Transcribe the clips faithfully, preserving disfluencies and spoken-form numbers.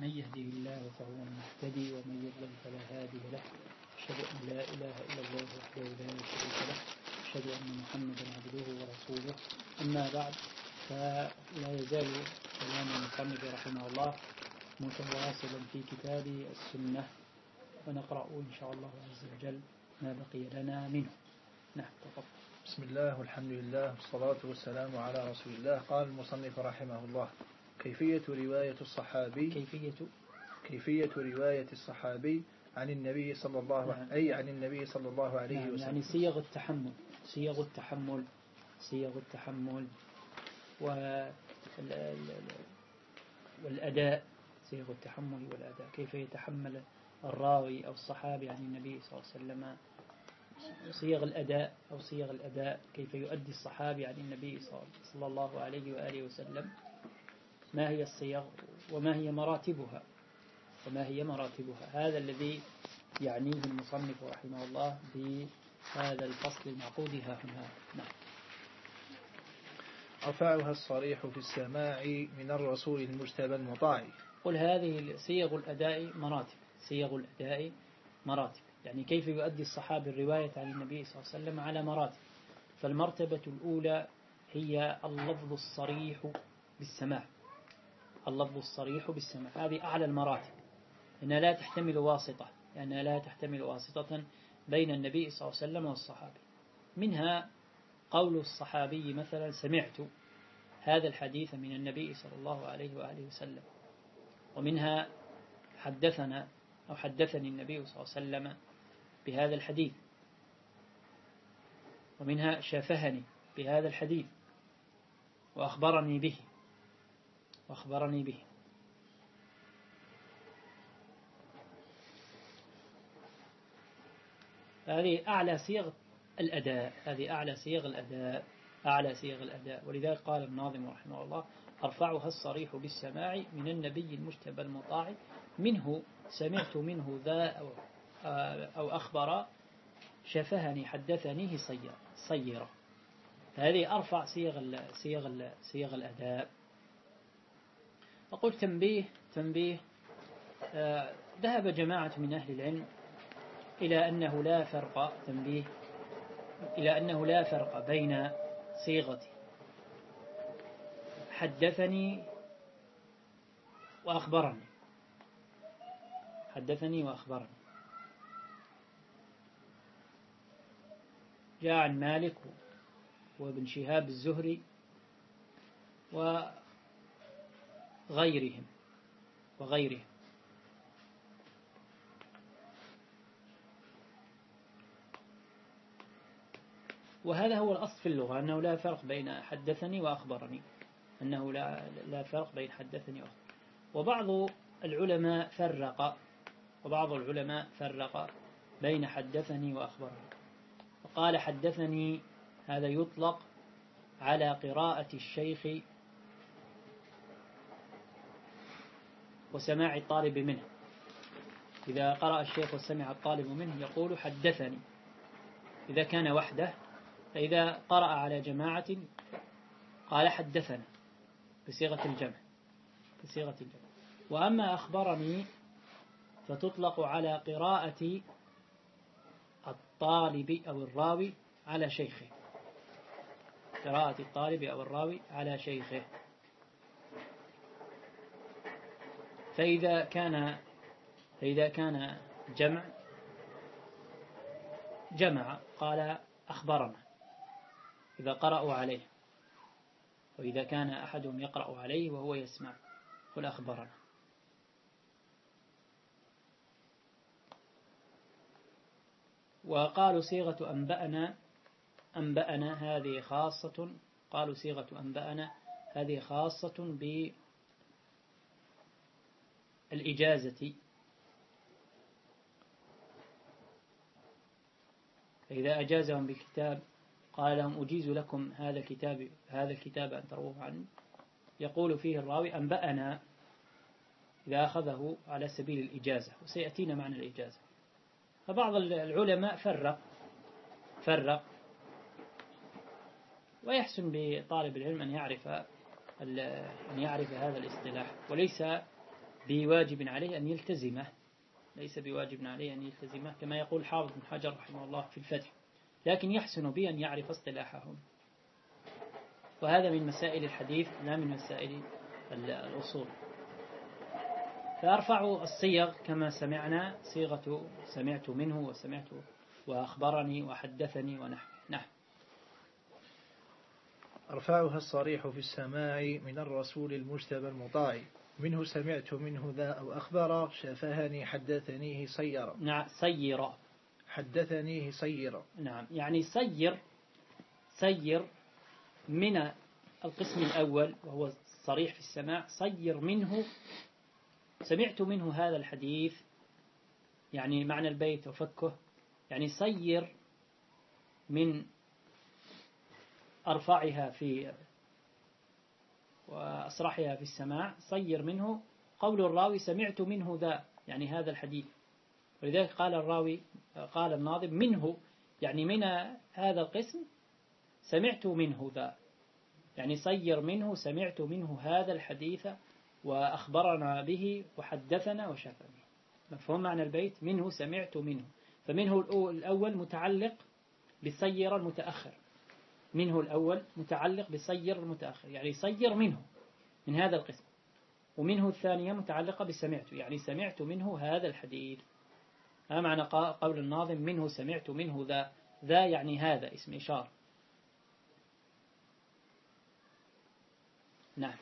من يهده الله فهو المهتدي ومن يضلل فلا هادي له. أشهد أن لا إله إلا الله وحده لا شريك له. أشهد أن محمدا عبده ورسوله. أما بعد، فلا يزال كلام المصنف رحمه الله متواصلا في كتاب السنة، ونقرأ إن شاء الله عز وجل ما بقي لنا منه. نعم، تفضل. بسم الله والحمد لله والصلاة والسلام على رسول الله. قال المصنف رحمه الله: كيفية رواية الصحابي كيفية كيفية رواية الصحابي عن النبي صلى الله عليه نعم. أي عن النبي صلى الله عليه نعم. وسلم. يعني صيغ التحمل صيغ التحمل صيغ التحمل والأداء صيغ التحمل والأداء، كيف يتحمل الراوي أو الصحابي عن النبي صلى الله عليه وسلم، صيغ الأداء أو صيغ الأداء، كيف يؤدي الصحابي عن النبي صلى الله عليه وآله وسلم، ما هي الصيغ وما هي مراتبها وما هي مراتبها هذا الذي يعنيه المصنف رحمه الله بهذا الفصل المعقود ها هنا. نعم. رفعها الصريح في السماع من الرسول المجتبى المطاع. قل هذه صيغ الأداء مراتب صيغ الأداء مراتب يعني كيف يؤدي الصحابي الرواية عن النبي صلى الله عليه وسلم على مراتب. فالمرتبة الأولى هي اللفظ الصريح بالسماع اللفظ الصريح بالسماع هذه أعلى المراتب، إنها لا تحتمل واسطة لأنها لا تحتمل واسطة بين النبي صلى الله عليه وسلم والصحابي. منها قول الصحابي مثلا: سمعت هذا الحديث من النبي صلى الله عليه وآله وسلم. ومنها حدثنا أو حدثني النبي صلى الله عليه وسلم بهذا الحديث. ومنها شافهني بهذا الحديث وأخبرني به وأخبرني به هذه أعلى صيغ الأداء هذه أعلى صيغ الأداء أعلى صيغ الأداء ولذلك قال الناظم رحمه الله: أرفعها الصريح بالسماع من النبي المجتبى المطاع، منه سمعت منه ذا أو, أو أخبر، شفهني حدثنيه صيرا. هذه أرفع صيغ صيغ صيغ الأداء. أقول تنبيه تنبيه آه ذهب جماعة من أهل العلم إلى أنه لا فرق تنبيه إلى أنه لا فرق بين صيغة حدثني وأخبرني حدثني وأخبرني جاء عن مالك وابن شهاب الزهري وغيرهم وغيرهم وهذا هو الأصل في اللغة، أنه لا فرق بين حدثني وأخبرني أنه لا, لا فرق بين حدثني وأخبرني. وبعض العلماء فرق وبعض العلماء فرق بين حدثني وأخبرني، وقال: حدثني هذا يطلق على قراءة الشيخ وسماع الطالب منه. إذا قرأ الشيخ وسمع الطالب منه يقول: حدثني، إذا كان وحده. فإذا قرأ على جماعة قال: حدثنا، بصيغة الجمع بصيغة الجمع. وأما أخبرني فتطلق على قراءة الطالب أو الراوي على شيخه قراءة الطالب أو الراوي على شيخه. فإذا كان فإذا كان جمع جمع قال: أخبرنا إذا قرأوا عليه. وإذا كان أحدهم يقرأ عليه وهو يسمع قل: أخبرنا. وقالوا صيغة أنبأنا أنبأنا هذه خاصة قالوا صيغة أنبأنا هذه خاصة بالإجازة. فإذا أجازهم بكتاب قال لهم: أجيز لكم هذا الكتاب هذا الكتاب أن تروه عنه، يقول فيه الراوي: أنبأنا، إذا أخذه على سبيل الإجازة، وسيأتينا معنى الإجازة. فبعض العلماء فرق فرق ويحسن بطالب العلم أن يعرف أن يعرف هذا الاصطلاح، وليس بواجب عليه أن يلتزمه، ليس بواجب عليه أن يلتزمه كما يقول حافظ بن حجر رحمه الله في الفتح، لكن يحسن بي أن يعرف اصطلاحهم. وهذا من مسائل الحديث لا من مسائل الأصول. فأرفع الصيغ كما سمعنا صيغة سمعت منه وسمعت وأخبرني وحدثني ونحو نحو. أرفعها الصريح في السماع من الرسول المجتبى المطاع، منه سمعت منه ذا أو أخبر، شافهني حدثنيه صيرا. نعم صيرا، حدثنيه صيرا. نعم يعني صير، صير من القسم الأول وهو الصريح في السماع، صير منه سمعت منه هذا الحديث، يعني معنى البيت وفكه، يعني صير من أرفعها في وأصرحها في السماع، صير منه قول الراوي سمعت منه ذا، يعني هذا الحديث. ولذلك قال الراوي قال الناظم منه، يعني من هذا القسم سمعت منه ذا، يعني صير منه سمعت منه هذا الحديث وأخبرنا به وحدثنا وشافنا. مفهوم معنى البيت؟ منه سمعت منه، فمنه الأول متعلق بصير المتأخر، منه الأول متعلق بصير المتأخر، يعني صير منه من هذا القسم، ومنه الثانية متعلقة بسمعت، يعني سمعت منه هذا الحديث. هذا معنى قول الناظم منه سمعت منه ذا، ذا يعني هذا اسم إشارة. نعم.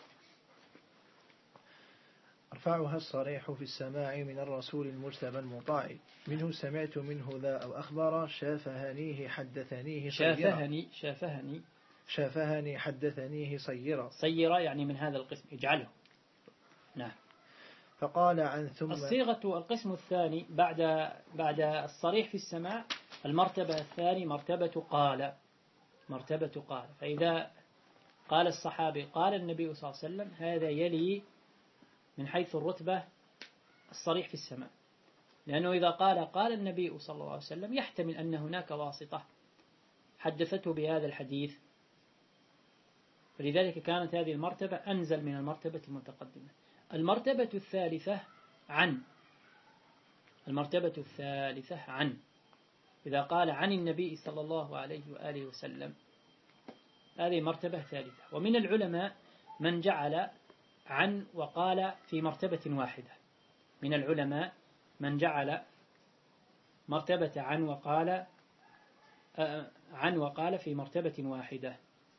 أرفعها الصريح في السماع من الرسول المجتبى المطاع، منه سمعت منه ذا أو أخبر، شافهنيه حدثنيه صيرا. شافهني شافهني شافهني حدثنيه صيرا. صيرا يعني من هذا القسم اجعله. نعم. فقال عن ثم الصيغة القسم الثاني بعد بعد الصريح في السماع، المرتبة الثاني مرتبة قال، مرتبة قال. فإذا قال الصحابي قال النبي صلى الله عليه وسلم، هذا يلي من حيث الرتبة الصريح في السماع، لأنه إذا قال قال النبي صلى الله عليه وسلم يحتمل أن هناك واسطة حدثته بهذا الحديث، فلذلك كانت هذه المرتبة أنزل من المرتبة المتقدمة. المرتبة الثالثة عن، المرتبة الثالثة عن، إذا قال عن النبي صلى الله عليه وآله وسلم، هذه مرتبة ثالثة. ومن العلماء من جعل عن وقال في مرتبة واحدة، من العلماء من جعل مرتبة عن وقال عن وقال في مرتبة واحدة.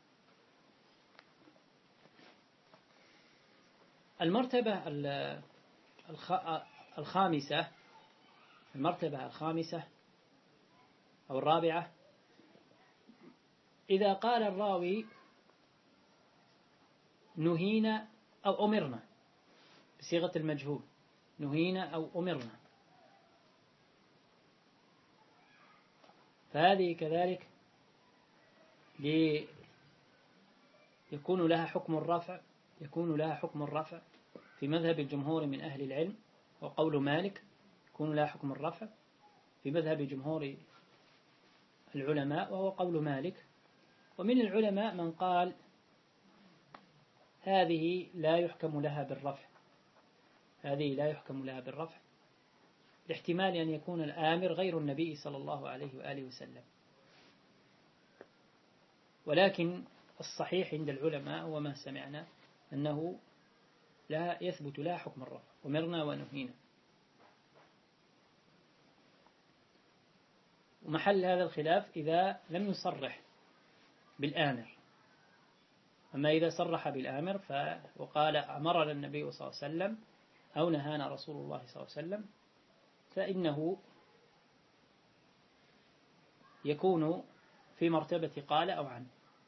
المرتبة الخامسة، المرتبة الخامسة أو الرابعة، إذا قال الراوي نهينا أو أمرنا بصيغة المجهول، نهينا أو أمرنا، فهذه كذلك يكون لها حكم الرفع، يكون لها حكم الرفع في مذهب الجمهور من أهل العلم، وقول مالك يكون لها حكم الرفع في مذهب جمهور العلماء وهو قول مالك. ومن العلماء من قال هذه لا يحكم لها بالرفع، هذه لا يحكم لها بالرفع لاحتمال أن يكون الآمر غير النبي صلى الله عليه وآله وسلم. ولكن الصحيح عند العلماء وما سمعنا أنه لا يثبت لها حكم الرفع، أمرنا ونهينا. ومحل هذا الخلاف إذا لم يصرح بالآمر. أما إذا صرح بالآمر وقال أمرنا النبي صلى الله عليه وسلم أو نهانا رسول الله صلى الله عليه وسلم، فإنه يكون في مرتبة قال أو عن.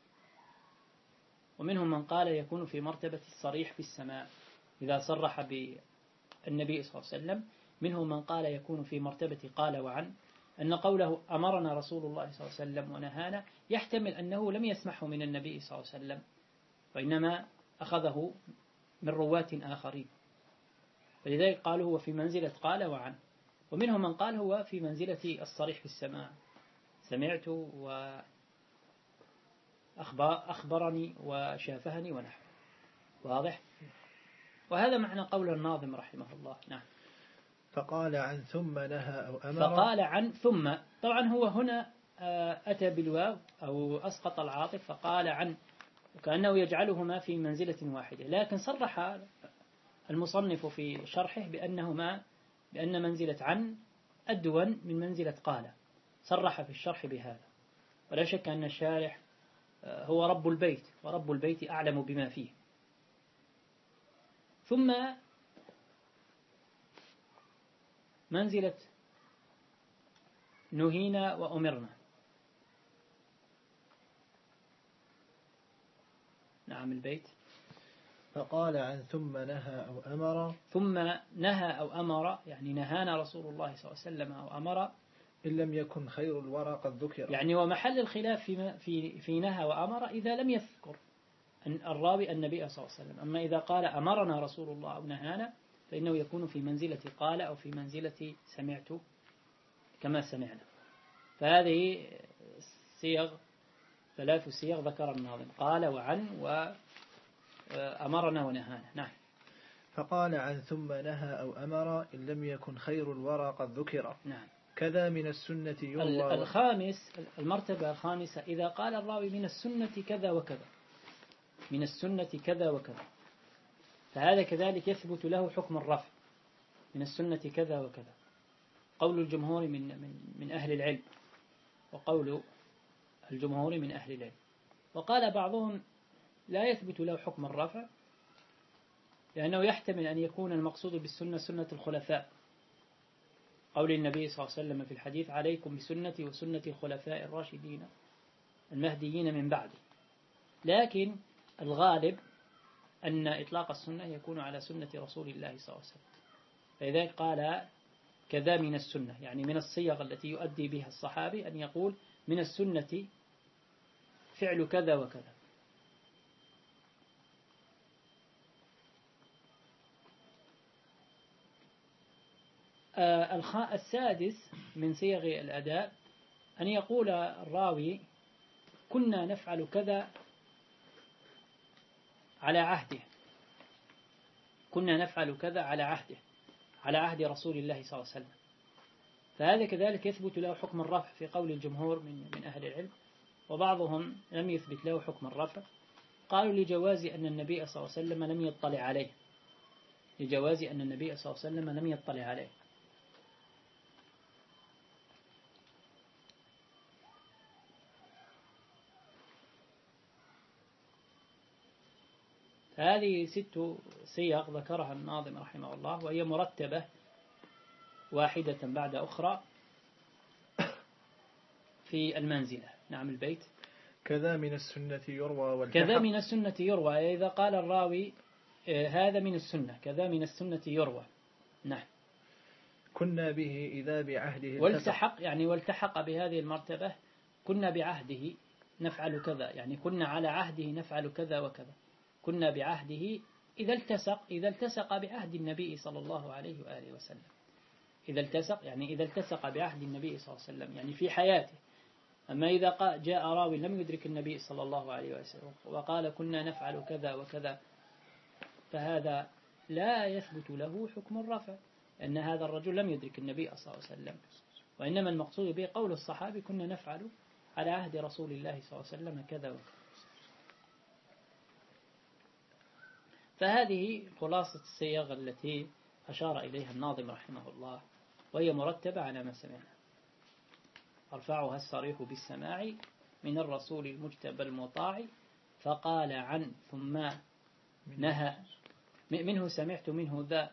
ومنهم من قال يكون في مرتبة الصريح في السماع إذا صرح بالنبي صلى الله عليه وسلم. منهم من قال يكون في مرتبة قال وعن، أن قوله أمرنا رسول الله صلى الله عليه وسلم ونهانا يحتمل أنه لم يسمعه من النبي صلى الله عليه وسلم، وإنما أخذه من رواة آخرين، فلذلك قالوا هو في منزلة قال وعن. ومنهم من قال هو في منزلة الصريح في السماع، سمعت وأخبرني وشافهني ونحو. واضح؟ وهذا معنى قول الناظم رحمه الله. نعم. فقال عن ثم نهى أو أمر. فقال عن ثم، طبعا هو هنا أتى بالواو أو أسقط العاطف، فقال عن، وكأنه يجعلهما في منزلة واحدة، لكن صرح المصنف في شرحه بأنهما بأن منزلة عن أدون من منزلة قال، صرح في الشرح بهذا. ولا شك أن الشارح هو رب البيت، ورب البيت أعلم بما فيه. ثم منزلة نهينا وأمرنا. نعم البيت. فقال عن ثم نهى أو أمر. ثم نهى أو أمر، يعني نهانا رسول الله صلى الله عليه وسلم أو أمر، إن لم يكن خير الورى قد ذكر. يعني ومحل الخلاف في في في نهى وأمر إذا لم يذكر الراوي النبي صلى الله عليه وسلم. أما إذا قال أمرنا رسول الله أو نهانا فإنه يكون في منزلة قال أو في منزلة سمعت كما سمعنا. فهذه صيغ، ثلاث صيغ ذكر الناظم: قال وعن وأمرنا ونهانا. نعم. فقال عن ثم نهى أو أمر إن لم يكن خير الورى قد ذكر. نعم. كذا من السنة يروى. الخامس، المرتبة الخامسة، إذا قال الراوي من السنة كذا وكذا، من السنة كذا وكذا، فهذا كذلك يثبت له حكم الرفع. من السنة كذا وكذا قول الجمهور من من من أهل العلم، وقول الجمهور من أهل العلم. وقال بعضهم لا يثبت له حكم الرفع، لأنه يحتمل أن يكون المقصود بالسنة سنة الخلفاء، قول النبي صلى الله عليه وسلم في الحديث: عليكم بسنتي وسنة الخلفاء الراشدين المهديين من بعدي. لكن الغالب أن إطلاق السنة يكون على سنة رسول الله صلى الله عليه وسلم. فلذلك قال كذا من السنة، يعني من الصيغ التي يؤدي بها الصحابي أن يقول من السنة فعل كذا وكذا. السادس من صيغ الأداء أن يقول الراوي: كنا نفعل كذا على عهده، كنا نفعل كذا على عهده، على عهد رسول الله صلى الله عليه وسلم. فهذا كذلك يثبت له حكم الرفع في قول الجمهور من من أهل العلم. وبعضهم لم يثبت له حكم الرفع، قالوا لجواز أن النبي صلى الله عليه وسلم لم يطلع عليه، لجواز أن النبي صلى الله عليه وسلم لم يطلع عليه. هذه ست صيغ ذكرها الناظم رحمه الله، وهي مرتبة واحدة بعد أخرى في المنزلة. نعم البيت. كذا من السنة يروى والتحق. كذا من السنة يروى، إذا قال الراوي هذا من السنة، كذا من السنة يروى. نعم. كنا به إذا بعهده والتحق، يعني والتحق بهذه المرتبة. كنا بعهده نفعل كذا، يعني كنا على عهده نفعل كذا وكذا. كنا بعهده إذا التسق، إذا التسق بعهد النبي صلى الله عليه وآله وسلم. إذا التسق يعني إذا التسق بعهد النبي صلى الله عليه وسلم، يعني في حياته. أما إذا جاء راوي لم يدرك النبي صلى الله عليه وسلم وقال كنا نفعل كذا وكذا، فهذا لا يثبت له حكم الرفع، أن هذا الرجل لم يدرك النبي صلى الله عليه وسلم. وإنما المقصود به قول الصحابي: كنا نفعل على عهد رسول الله صلى الله عليه وسلم كذا وكذا. فهذه خلاصة الصيغ التي أشار إليها الناظم رحمه الله، وهي مرتبة على ما سمعنا. أرفعها الصريح بالسماع من الرسول المجتبى المطاع، فقال عن ثم نهى منه سمعت منه ذا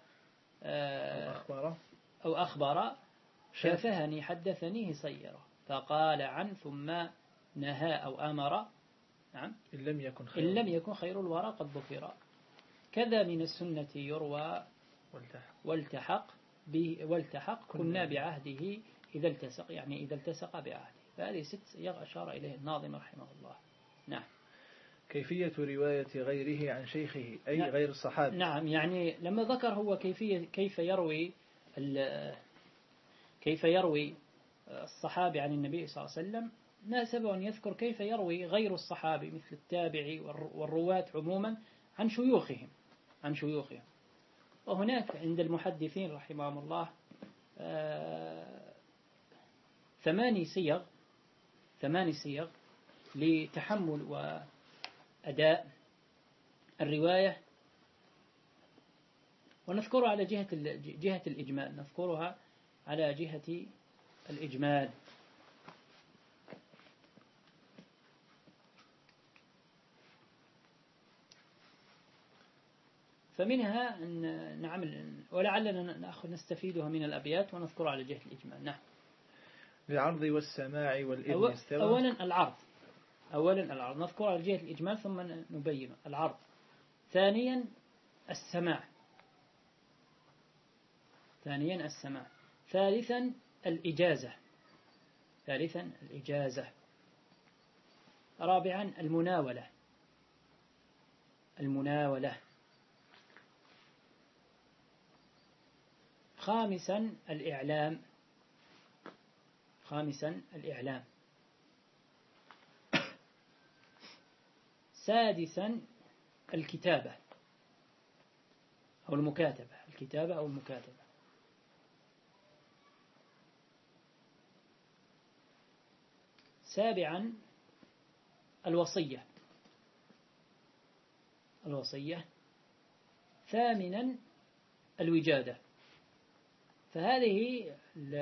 أو أخبر شافهني حدثنيه صيرا، فقال عن ثم نهى أو أمر. نعم. إن لم يكن خير, إن لم يكن خير الورى قد ذكر. كذا من السنة يروى والتحق والتحق كنا بعهده إذا التسق، يعني إذا التسق بعهده. فهذه ست صيغ أشار إليه الناظم رحمه الله. نعم. كيفية رواية غيره عن شيخه أي نعم. غير الصحابي. نعم، يعني لما ذكر هو كيفية كيف يروي كيف يروي الصحابي عن النبي صلى الله عليه وسلم، ناسب أن يذكر كيف يروي غير الصحابي مثل التابعي والرواة عموما عن شيوخهم عن شيوخهم وهناك عند المحدثين رحمهم الله ثماني صيغ ثماني صيغ لتحمل وأداء الرواية، ونذكرها على جهة جهة الإجمال نذكرها على جهة الإجمال. فمنها أن نعمل ولعلنا نأخذ نستفيدها من الأبيات ونذكرها على جهة الإجمال. نعم. للعرض والسماع والإذن استوى. أولا العرض أولا العرض نذكرها على جهة الإجمال ثم نبين العرض. ثانيا السماع ثانيا السماع ثالثا الإجازة ثالثا الإجازة رابعا المناولة المناولة خامسا الإعلام خامسا الإعلام سادسا الكتابة أو المكاتبة الكتابة أو المكاتبة سابعا الوصية الوصية ثامنا الوجادة. فهذه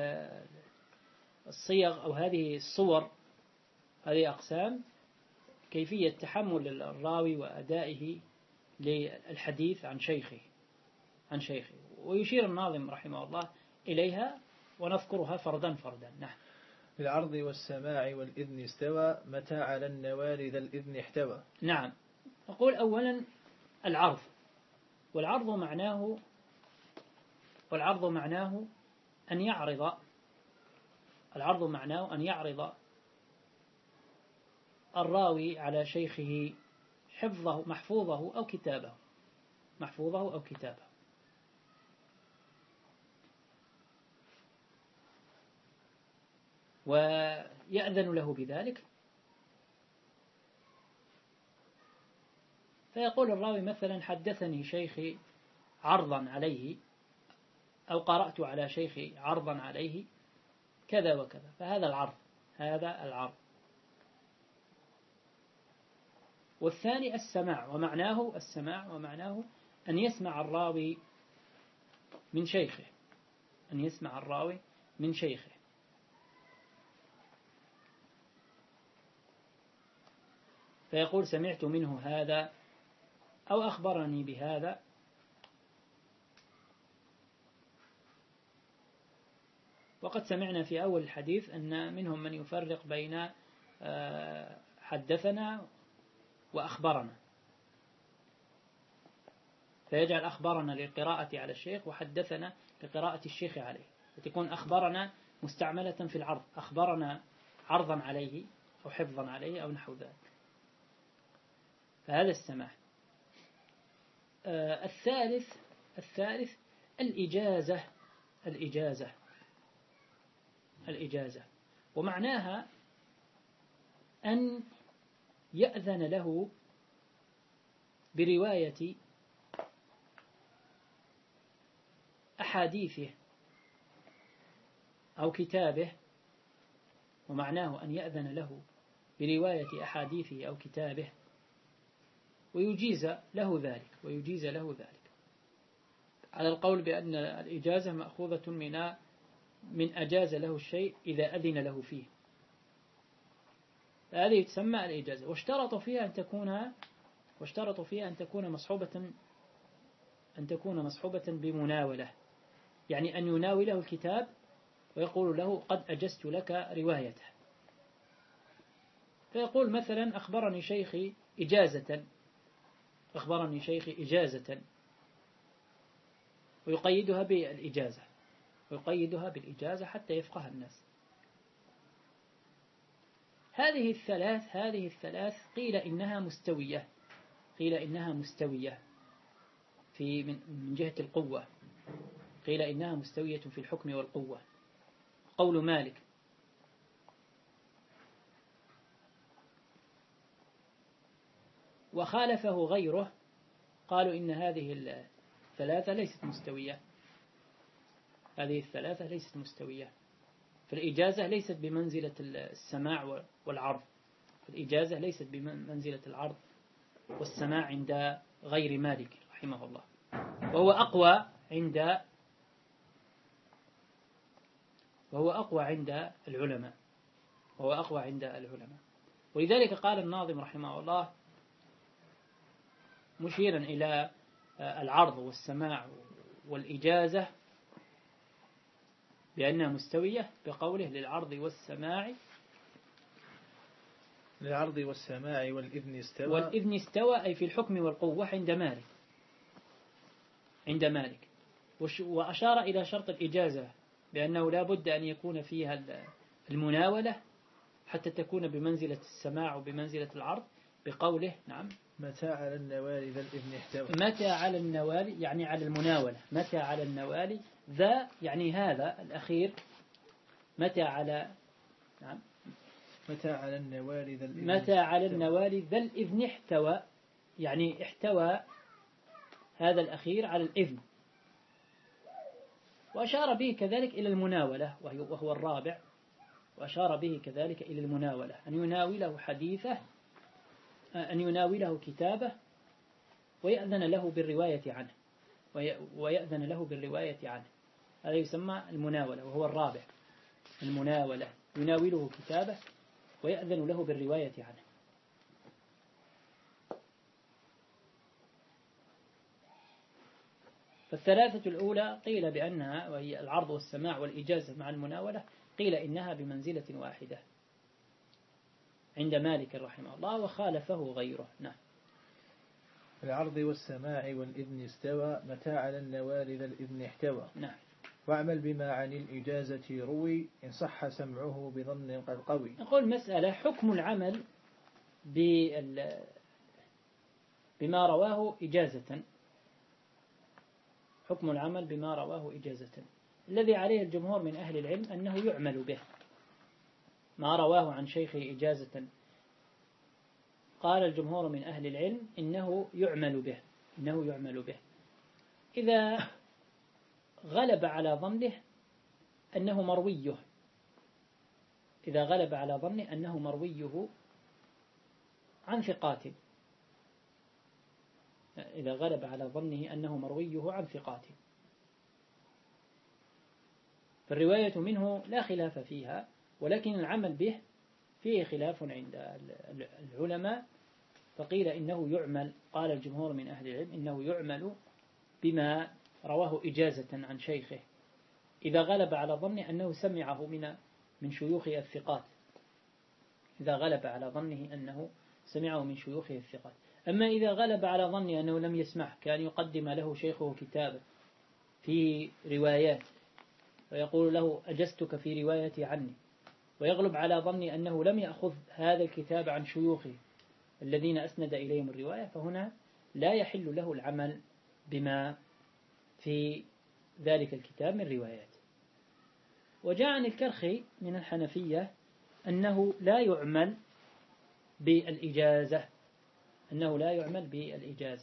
الصيغ أو هذه الصور هذه أقسام كيفية تحمل الراوي وأدائه للحديث عن شيخه عن شيخه ويشير الناظم رحمه الله إليها ونذكرها فردا فردا. نعم. بالعرض والسماع والإذن استوى متى على النوال ذا الإذن احتوى. نعم. أقول أولا العرض والعرض معناه والعرض معناه أن يعرض العرض معناه أن يعرض الراوي على شيخه حفظه محفوظه أو كتابه محفوظه أو كتابه ويأذن له بذلك. فيقول الراوي مثلا حدثني شيخي عرضا عليه أو قرأت على شيخي عرضا عليه كذا وكذا، فهذا العرض هذا العرض. والثاني السماع ومعناه السماع ومعناه أن يسمع الراوي من شيخه أن يسمع الراوي من شيخه فيقول سمعت منه هذا أو أخبرني بهذا. وقد سمعنا في أول الحديث أن منهم من يفرق بين حدثنا وأخبرنا، فيجعل أخبرنا للقراءة على الشيخ وحدثنا لقراءة الشيخ عليه، فتكون أخبرنا مستعملة في العرض، أخبرنا عرضا عليه أو حفظا عليه أو نحو ذلك. فهذا السماع. آه الثالث الثالث الإجازة الإجازة الإجازة ومعناها أن يأذن له برواية أحاديثه أو كتابه، ومعناه أن يأذن له برواية أحاديثه أو كتابه ويجيز له ذلك ويجيز له ذلك على القول بأن الإجازة مأخوذة من من أجاز له الشيء إذا أذن له فيه، هذه تسمى الإجازة. واشترطوا فيها أن تكون واشترطوا فيها أن تكون مصحوبة أن تكون مصحوبة بمناولة، يعني أن يناوله الكتاب ويقول له قد أجزت لك روايته. فيقول مثلا أخبرني شيخي إجازة أخبرني شيخي إجازة ويقيدها بالإجازة ويقيدها بالإجازة حتى يفقه الناس. هذه الثلاث هذه الثلاث قيل إنها مستوية قيل إنها مستوية في من من جهة القوة، قيل إنها مستوية في الحكم والقوة. قول مالك وخالفه غيره قالوا إن هذه الثلاثة ليست مستوية، هذه الثلاثة ليست مستوية. فالإجازة ليست بمنزلة السماع والعرض، الإجازة ليست بمنزلة العرض والسماع عند غير مالك رحمه الله، وهو أقوى عند وهو أقوى عند العلماء وهو أقوى عند العلماء ولذلك قال الناظم رحمه الله مشيرا إلى العرض والسماع والإجازة بأنها مستوية بقوله للعرض والسماع للعرض والسماع والإذن استوى والإذن استوى أي في الحكم والقوة عند مالك عند مالك وأشار إلى شرط الإجازة بأنه لا بد أن يكون فيها المناولة حتى تكون بمنزلة السماع وبمنزلة العرض بقوله نعم متى على النوال ذا الإذن احتوى. متى على النوال يعني على المناولة، متى على النوال ذا يعني هذا الأخير، متى على نعم متى على النوال ذا الإذن متى على النوال ذا الإذن احتوى يعني احتوى هذا الأخير على الإذن. وأشار به كذلك إلى المناولة وهو الرابع، وأشار به كذلك إلى المناولة أن يناوله حديثه أن يناوله كتابه ويأذن له بالرواية عنه ويأذن له بالرواية عنه هذا يسمى المناولة وهو الرابع، المناولة يناوله كتابه ويأذن له بالرواية عنه. فالثلاثة الأولى قيل بأنها وهي العرض والسماع والإجازة مع المناولة قيل إنها بمنزلة واحدة عند مالك رحمه الله وخالفه غيره. نعم. العرض والسماع والإذن استوى متى على النوال ذا الإذن احتوى. نعم. واعمل بما عن الإجازة روي إن صح سمعه بظن قد قوي. نقول مسألة حكم العمل بما رواه إجازة، حكم العمل بما رواه إجازة الذي عليه الجمهور من أهل العلم أنه يعمل به، ما رواه عن شيخه إجازة قال الجمهور من أهل العلم إنه يعمل به إنه يعمل به إذا غلب على ظنه أنه مرويه إذا غلب على ظنه أنه مرويه عن ثقات إذا غلب على ظنه أنه مرويه عن ثقات فالرواية منه لا خلاف فيها، ولكن العمل به فيه خلاف عند العلماء، فقيل إنه يعمل قال الجمهور من أهل العلم إنه يعمل بما رواه إجازة عن شيخه إذا غلب على ظنه أنه سمعه من من شيوخه الثقات إذا غلب على ظنه أنه سمعه من شيوخه الثقات. أما إذا غلب على ظنه أنه لم يسمع كان يقدم له شيخه كتابا في روايات ويقول له أجزتك في روايتي عني، ويغلب على ظني أنه لم يأخذ هذا الكتاب عن شيوخه الذين أسند إليهم الرواية، فهنا لا يحل له العمل بما في ذلك الكتاب من روايات. وجاء عن الكرخي من الحنفية أنه لا يعمل بالإجازة أنه لا يعمل بالإجازة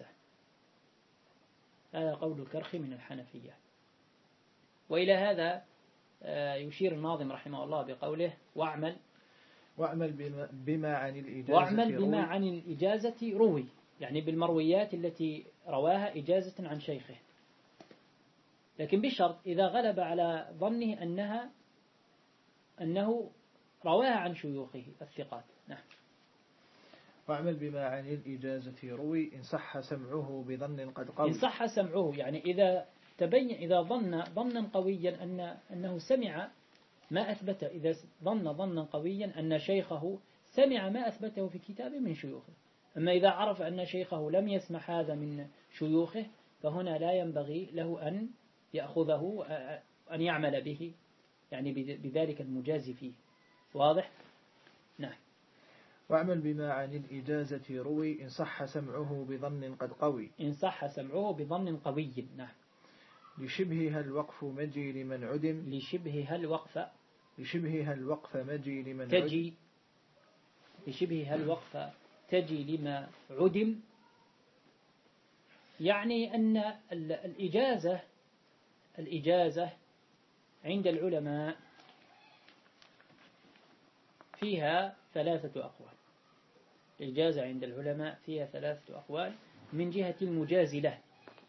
هذا قول الكرخي من الحنفية. وإلى هذا يشير الناظم رحمه الله بقوله واعمل واعمل بما, بما عن الإجازة واعمل بما عن الإجازة روي يعني بالمرويات التي رواها إجازة عن شيخه، لكن بشرط إذا غلب على ظنه أنها أنه رواها عن شيوخه الثقات. نعم. واعمل بما عن الإجازة روي إن صح سمعه بظن قد قوي. إن صح سمعه يعني إذا تبين إذا ظن ظنا قويا أن أنه سمع ما أثبت إذا ظن ظنا قويا أن شيخه سمع ما أثبته في كتابه من شيوخه. أما إذا عرف أن شيخه لم يسمع هذا من شيوخه فهنا لا ينبغي له أن يأخذه أن يعمل به يعني بذلك المجاز فيه. واضح؟ نعم. واعمل بما عن الإجازة روي إن صح سمعه بظن قد قوي. إن صح سمعه بظن قوي. نعم. لشبهها الوقف مجي لمن عدم. لشبهها الوقف لشبهها الوقف مجي لمن تجي لشبهها الوقف تجي لما عدم يعني أن الإجازة الإجازة عند العلماء فيها ثلاثة أقوال. الإجازة عند العلماء فيها ثلاثة أقوال من جهة المجاز له.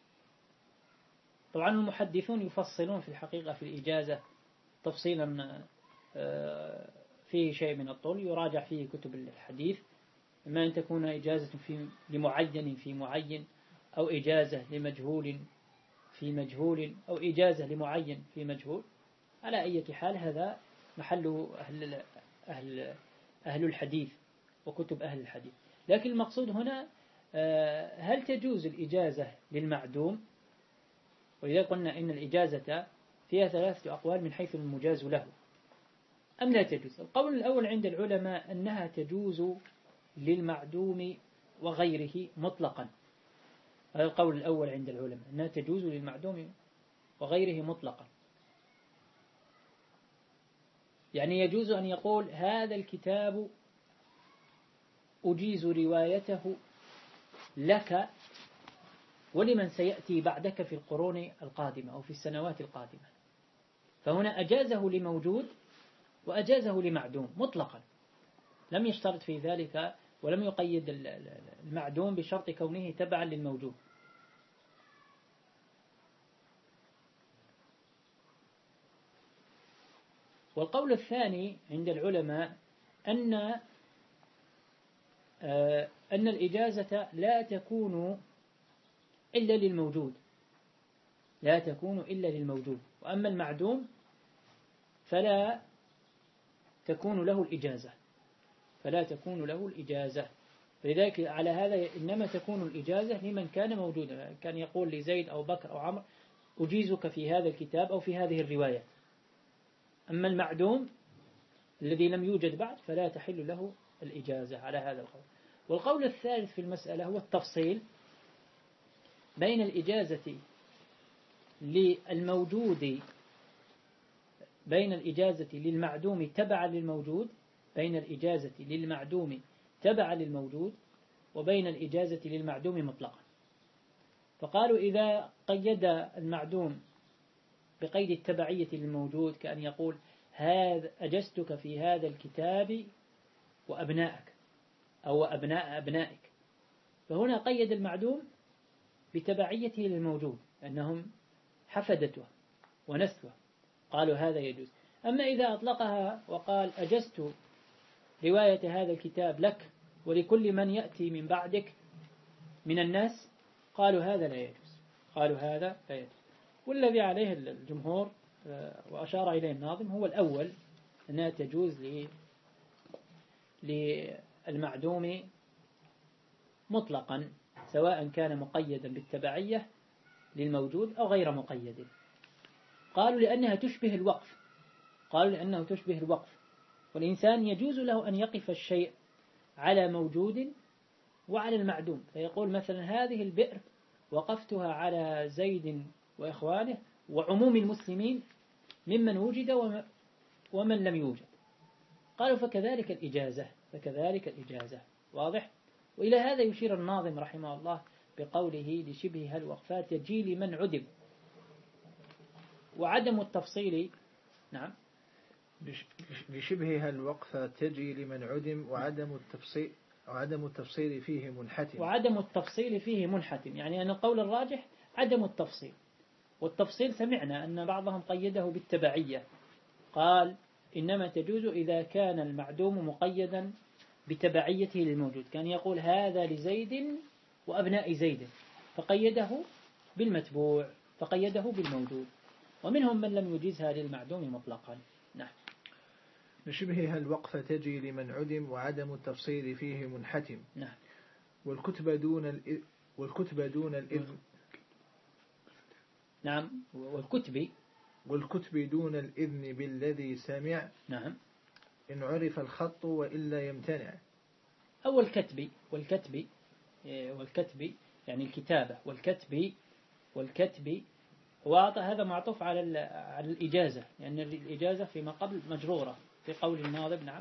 طبعا المحدثون يفصلون في الحقيقة في الإجازة تفصيلا فيه شيء من الطول، يراجع فيه كتب الحديث، إما أن تكون إجازة في لمعين في معين، أو إجازة لمجهول في مجهول، أو إجازة لمعين في مجهول. على أي حال هذا محله أهل, أهل, أهل الحديث وكتب أهل الحديث. لكن المقصود هنا هل تجوز الإجازة للمعدوم؟ وإذا قلنا إن الإجازة فيها ثلاثة أقوال من حيث المجاز له، أم لا تجوز؟ القول الأول عند العلماء أنها تجوز للمعدوم وغيره مطلقا. هذا القول الأول عند العلماء، أنها تجوز للمعدوم وغيره مطلقا. يعني يجوز أن يقول هذا الكتاب أجيز روايته لك ولمن سيأتي بعدك في القرون القادمة أو في السنوات القادمة. فهنا أجازه لموجود وأجازه لمعدوم مطلقا، لم يشترط في ذلك ولم يقيد المعدوم بشرط كونه تبعا للموجود. والقول الثاني عند العلماء أن أن الإجازة لا تكون إلا للموجود، لا تكون إلا للموجود، وأما المعدوم فلا تكون له الإجازة، فلا تكون له الإجازة. فلذلك على هذا إنما تكون الإجازة لمن كان موجودا، كان يقول لزيد أو بكر أو عمرو أجيزك في هذا الكتاب أو في هذه الرواية. أما المعدوم الذي لم يوجد بعد فلا تحل له الإجازة على هذا القول. والقول الثالث في المسألة هو التفصيل بين الإجازة للموجود، بين الإجازة للمعدوم تبعا للموجود، بين الإجازة للمعدوم تبعا للموجود، وبين الإجازة للمعدوم مطلقا. فقالوا إذا قيد المعدوم بقيد التبعية للموجود كأن يقول هذا أجزتك في هذا الكتاب وأبنائك أو أبناء أبنائك، فهنا قيد المعدوم بتبعيته للموجود أنهم حفدته ونسله، قالوا هذا يجوز. أما إذا أطلقها وقال أجزت رواية هذا الكتاب لك ولكل من يأتي من بعدك من الناس، قالوا هذا لا يجوز، قالوا هذا لا يجوز. والذي عليه الجمهور وأشار إليه الناظم هو الأول، أنها تجوز للمعدوم مطلقا سواء كان مقيدا بالتبعية للموجود أو غير مقيد. قالوا لأنها تشبه الوقف، قالوا لأنه تشبه الوقف، والإنسان يجوز له أن يقف الشيء على موجود وعلى المعدوم، فيقول مثلا هذه البئر وقفتها على زيد وإخوانه وعموم المسلمين ممن وجد ومن لم يوجد. قالوا فكذلك الإجازة، فكذلك الإجازة. واضح؟ وإلى هذا يشير الناظم رحمه الله بقوله لشبه الوقفات يجي لمن عدم. وعدم التفصيل، نعم، لشبهها الوقفة تجي لمن عدم، وعدم التفصيل وعدم التفصيل فيه منحتم. وعدم التفصيل فيه منحتم، يعني أن القول الراجح عدم التفصيل. والتفصيل سمعنا أن بعضهم قيده بالتبعية، قال إنما تجوز إذا كان المعدوم مقيدا بتبعيته للموجود، كان يقول هذا لزيد وأبناء زيد فقيده بالمتبوع، فقيده بالموجود. ومنهم من لم يجيزها للمعدوم مطلقا. نعم. لشبهها الوقفة تجي لمن عدم، وعدم التفصيل فيه منحتم. نعم. والكتب دون الإذن والكتب دون الإذن نعم. والكتب والكتب دون الإذن بالذي سمع. نعم. إن عرف الخط وإلا يمتنع. أول كتب والكتب والكتب يعني الكتابة، والكتب والكتب واضح هذا معطوف على على الإجازة، لأن يعني الإجازة فيما قبل مجرورة في قول الناظم. نعم.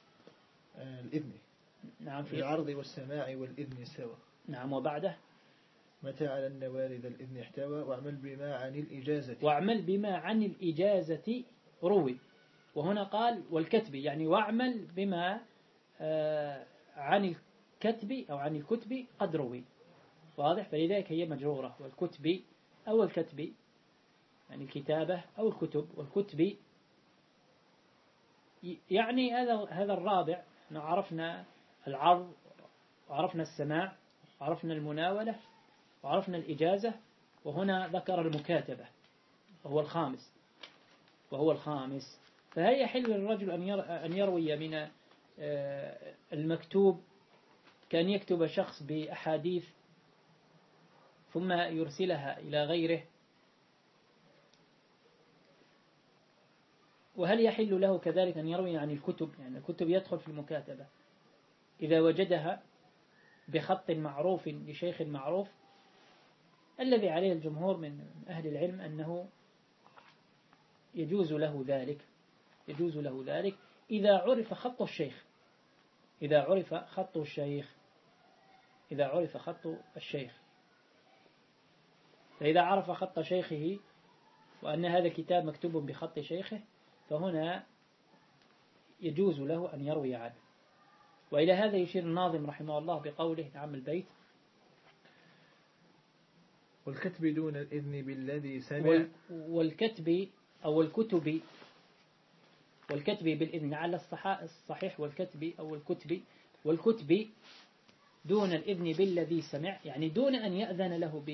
الإذن. نعم. في العرض والسماع والإذن سوا. نعم. وبعده متى على النوال ذا الإذن احتوى واعمل بما عن الإجازة واعمل بما عن الإجازة روي. وهنا قال والكتب، يعني واعمل بما عن الكتب أو عن الكتب قد روي، واضح؟ فلذلك هي مجرورة. والكتب أو الكتب يعني الكتابة أو الكتب، والكتب يعني هذا هذا الرابع. عرفنا العرض، وعرفنا السماع، وعرفنا المناولة، وعرفنا الإجازة، وهنا ذكر المكاتبة وهو الخامس وهو الخامس فهل يحل للرجل أن يروي من المكتوب كأن يكتب شخص بأحاديث ثم يرسلها إلى غيره؟ وهل يحل له كذلك أن يروي عن الكتب؟ يعني الكتب يدخل في المكاتبة إذا وجدها بخط معروف لشيخ معروف. الذي عليه الجمهور من أهل العلم أنه يجوز له ذلك يجوز له ذلك إذا عرف خط الشيخ إذا عرف خط الشيخ إذا عرف خط الشيخ فإذا عرف خط شيخه وأن هذا الكتاب مكتوب بخط شيخه فهنا يجوز له أن يروي عنه. وإلى هذا يشير الناظم رحمه الله بقوله نعم البيت والكتب دون الإذن بالذي سمع. والكتب أو الكتب والكتب بالإذن على الصحيح، والكتب أو الكتب والكتب دون الإذن بالذي سمع، يعني دون أن يأذن له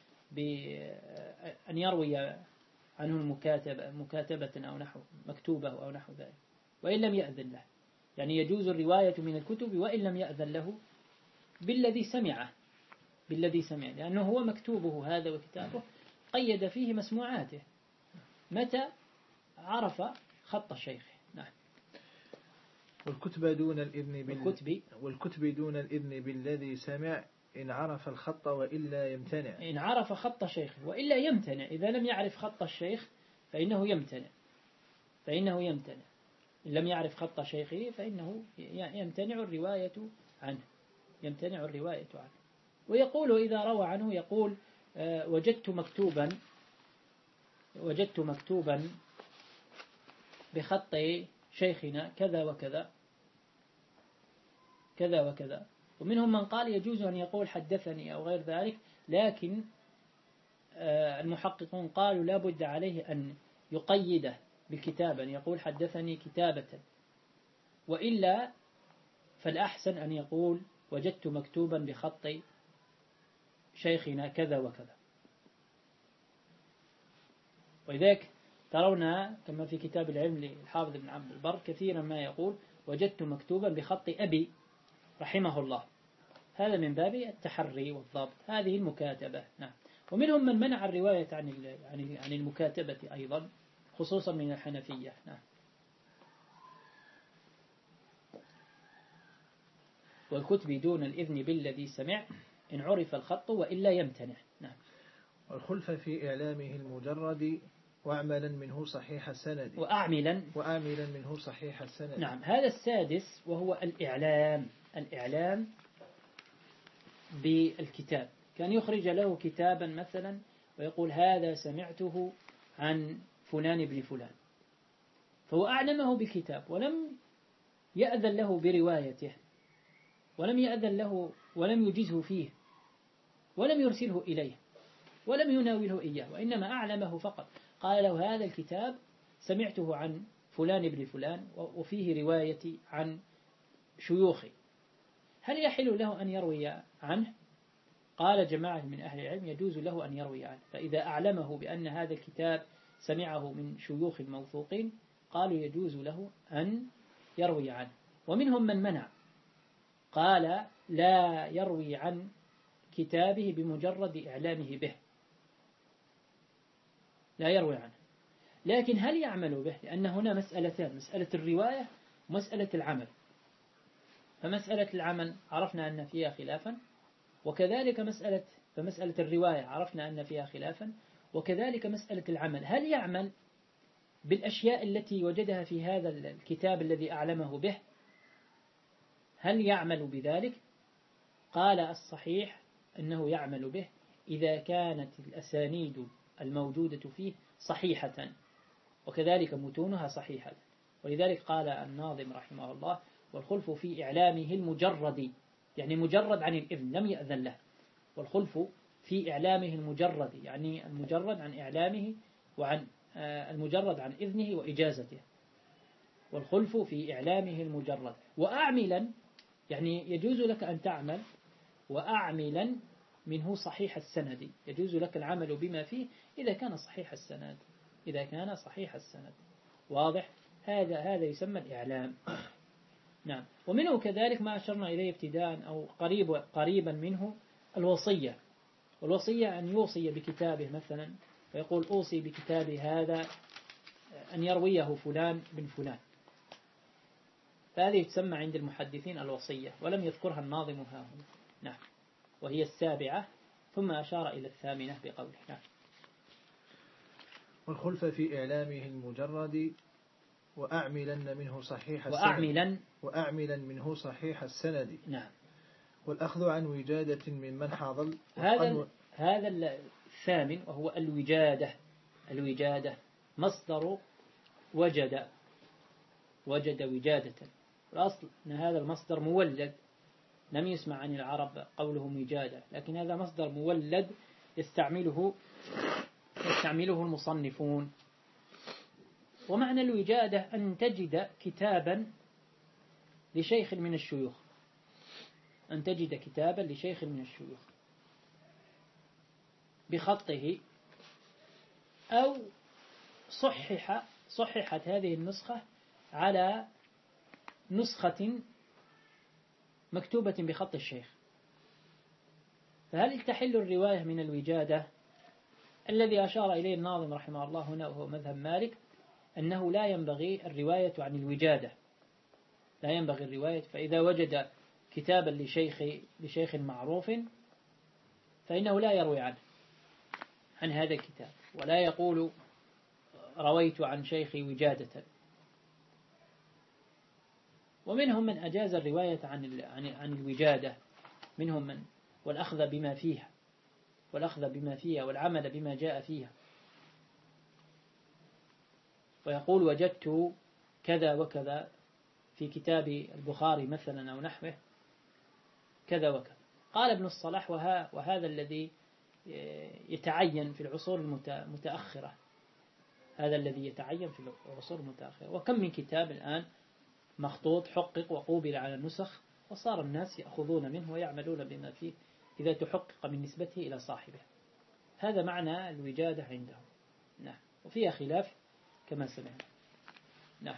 بأن يروي عنه المكاتبة مكاتبة أو نحو مكتوبة أو نحو ذلك، وإن لم يأذن له. يعني يجوز الرواية من الكتب وإن لم يأذن له بالذي سمعه بالذي سمع، لأنه هو مكتوبه هذا وكتابه قيد فيه مسموعاته متى عرف خط الشيخ. نعم. والكتب دون الإذن بال... والكتب والكتب دون الإذن بالذي سمع إن عرف الخط وإلا يمتنع. إن عرف خط شيخ وإلا يمتنع. إذا لم يعرف خط الشيخ فإنه يمتنع فإنه يمتنع إن لم يعرف خط شيخه فإنه يمتنع الرواية عنه يمتنع الرواية عنه. ويقول إذا روى عنه يقول آه وجدت مكتوبا وجدت مكتوبا بخط شيخنا كذا وكذا كذا وكذا. ومنهم من قال يجوز أن يقول حدثني أو غير ذلك، لكن آه المحققون قالوا لا بد عليه أن يقيده بالكتابة، أن يقول حدثني كتابة، وإلا فالأحسن أن يقول وجدت مكتوبا بخط شيخنا كذا وكذا. ولذلك ترون كما في كتاب العلم للحافظ ابن عبد البر كثيرا ما يقول وجدت مكتوبا بخط أبي رحمه الله، هذا من باب التحري والضبط، هذه المكاتبة. نعم. ومنهم من منع الرواية عن عن المكاتبة أيضا، خصوصا من الحنفية. نعم. والكتب دون الإذن بالذي سمع إن عرف الخط وإلا يمتنع. نعم. والخلف في إعلامه المجرد وأعملا منه صحيح السند وأعملا وأعملا منه صحيح السند. نعم. هذا السادس وهو الإعلام الإعلام بالكتاب. كان يخرج له كتابا مثلا ويقول هذا سمعته عن فلان بن فلان، فهو أعلمه بالكتاب ولم يأذن له بروايته ولم يأذن له ولم يجزه فيه ولم يرسله إليه ولم يناوله إياه، وإنما أعلمه فقط. قال له هذا الكتاب سمعته عن فلان بن فلان وفيه روايتي عن شيوخي، هل يحل له أن يروي عنه؟ قال جماعة من أهل العلم يجوز له أن يروي عنه. فإذا أعلمه بأن هذا الكتاب سمعه من شيوخ موثوقين قالوا يجوز له أن يروي عنه. ومنهم من منع قال لا يروي عن كتابه بمجرد إعلامه به، لا يروي عنه، لكن هل يعمل به؟ لأن هنا مسألتان، مسألة الرواية ومسألة العمل. فمسألة العمل عرفنا أن فيها خلافا، وكذلك مسألة فمسألة الرواية عرفنا أن فيها خلافا، وكذلك مسألة العمل هل يعمل بالأشياء التي وجدها في هذا الكتاب الذي أعلمه به؟ هل يعمل بذلك؟ قال الصحيح أنه يعمل به إذا كانت الأسانيد الموجودة فيه صحيحة وكذلك متونها صحيحة. ولذلك قال الناظم رحمه الله: والخلف في إعلامه المجرد، يعني مجرد عن الإذن لم يأذن له. والخلف في إعلامه المجرد يعني المجرد عن إعلامه وعن المجرد عن إذنه وإجازته. والخلف في إعلامه المجرد. وأعملا يعني يجوز لك أن تعمل وأعملا منه صحيح السند، يجوز لك العمل بما فيه إذا كان صحيح السند، إذا كان صحيح السند. واضح؟ هذا هذا يسمى الإعلام. نعم. ومنه كذلك ما أشرنا إليه ابتداء أو قريب قريبا منه الوصية. والوصية أن يوصي بكتابه مثلا، فيقول: أوصي بكتاب هذا أن يرويه فلان بن فلان. فهذه تسمى عند المحدثين الوصية، ولم يذكرها الناظم ها هنا. نعم. وهي السابعة، ثم أشار إلى الثامنة بقوله. نعم. والخلف في إعلامه المجرد وأعملن منه صحيح السند وأعملا وأعملا منه صحيح السند. نعم. والأخذ عن وجادة ممن حاضل. هذا و... هذا الثامن وهو الوجادة. الوجادة مصدر وجد، وجد وجادة. الأصل أن هذا المصدر مولد، لم يسمع عن العرب قولهم وجادة، لكن هذا مصدر مولد يستعمله يستعمله المصنفون. ومعنى الوجادة أن تجد كتابا لشيخ من الشيوخ، أن تجد كتابا لشيخ من الشيوخ بخطه، أو صحح صححت هذه النسخة على نسخة مكتوبة بخط الشيخ. فهل تحل الرواية من الوجادة؟ الذي أشار إليه الناظم رحمه الله هنا وهو مذهب مالك أنه لا ينبغي الرواية عن الوجادة، لا ينبغي الرواية. فإذا وجد كتابا لشيخ لشيخ معروف فإنه لا يروي عنه عن هذا الكتاب، ولا يقول رويت عن شيخي وجادة. ومنهم من أجاز الرواية عن عن الوجادة، منهم من والأخذ بما فيها والأخذ بما فيها والعمل بما جاء فيها، ويقول: وجدت كذا وكذا في كتاب البخاري مثلا أو نحوه كذا وكذا. قال ابن الصلاح: وها وهذا الذي يتعين في العصور المتأخرة، هذا الذي يتعين في العصور المتأخرة. وكم من كتاب الآن مخطوط حقق وقوبل على النسخ، وصار الناس يأخذون منه ويعملون بما فيه إذا تحقق من نسبته إلى صاحبه. هذا معنى الوجادة عندهم. نعم. وفيها خلاف كما سمعنا. نعم.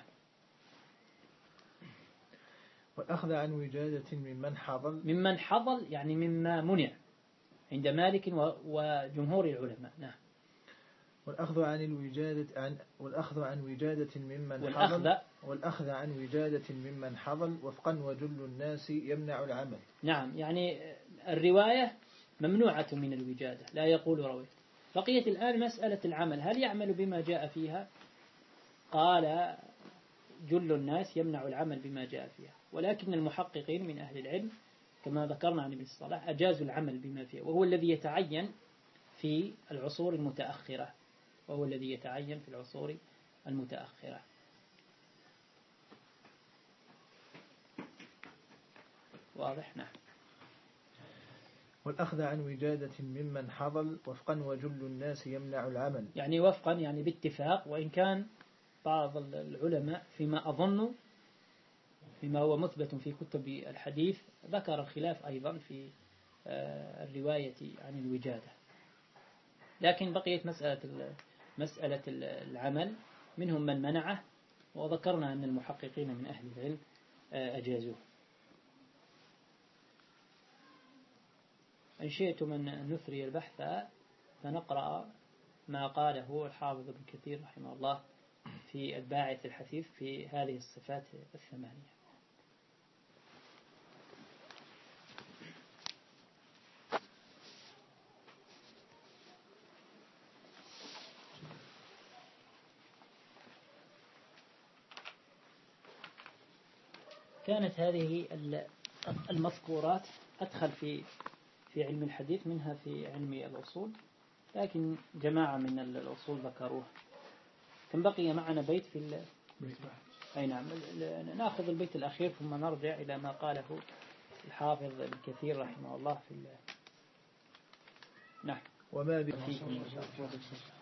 والأخذ عن وجادة ممن حضل. ممن حضل يعني مما منع عند مالك وجمهور العلماء. نعم. والأخذ عن الوجادة عن والأخذ عن وجادة ممن والأخذ حضل والأخذ عن وجادة ممن حضل وفقا وجل الناس يمنع العمل. نعم. يعني الرواية ممنوعة من الوجادة، لا يقول رويت. بقيت الآن مسألة العمل، هل يعمل بما جاء فيها؟ قال: جل الناس يمنع العمل بما جاء فيها. ولكن المحققين من أهل العلم كما ذكرنا عن ابن الصلاح أجازوا العمل بما فيه، وهو الذي يتعين في العصور المتأخرة وهو الذي يتعين في العصور المتأخرة. واضح؟ نعم. والأخذ عن وجادة ممن حضل وفقا وجل الناس يمنع العمل. يعني وفقا يعني باتفاق، وإن كان بعض العلماء فيما أظن فيما هو مثبت في كتب الحديث ذكر الخلاف أيضا في الرواية عن الوجادة. لكن بقيت مسألة مسألة العمل، منهم من منعه، وذكرنا أن المحققين من أهل العلم أجازوه. إن شئتم أن نثري البحث فنقرأ ما قاله الحافظ ابن كثير رحمه الله في الباعث الحثيث في هذه الصفات الثمانية. كانت هذه المذكورات أدخل في في علم الحديث، منها في علم الأصول، لكن جماعة من الأصول ذكروها. كم بقي معنا بيت في ال... أي نعم، نأخذ البيت الأخير ثم نرجع إلى ما قاله الحافظ الكثير رحمه الله في ال... نعم. وما بفيكم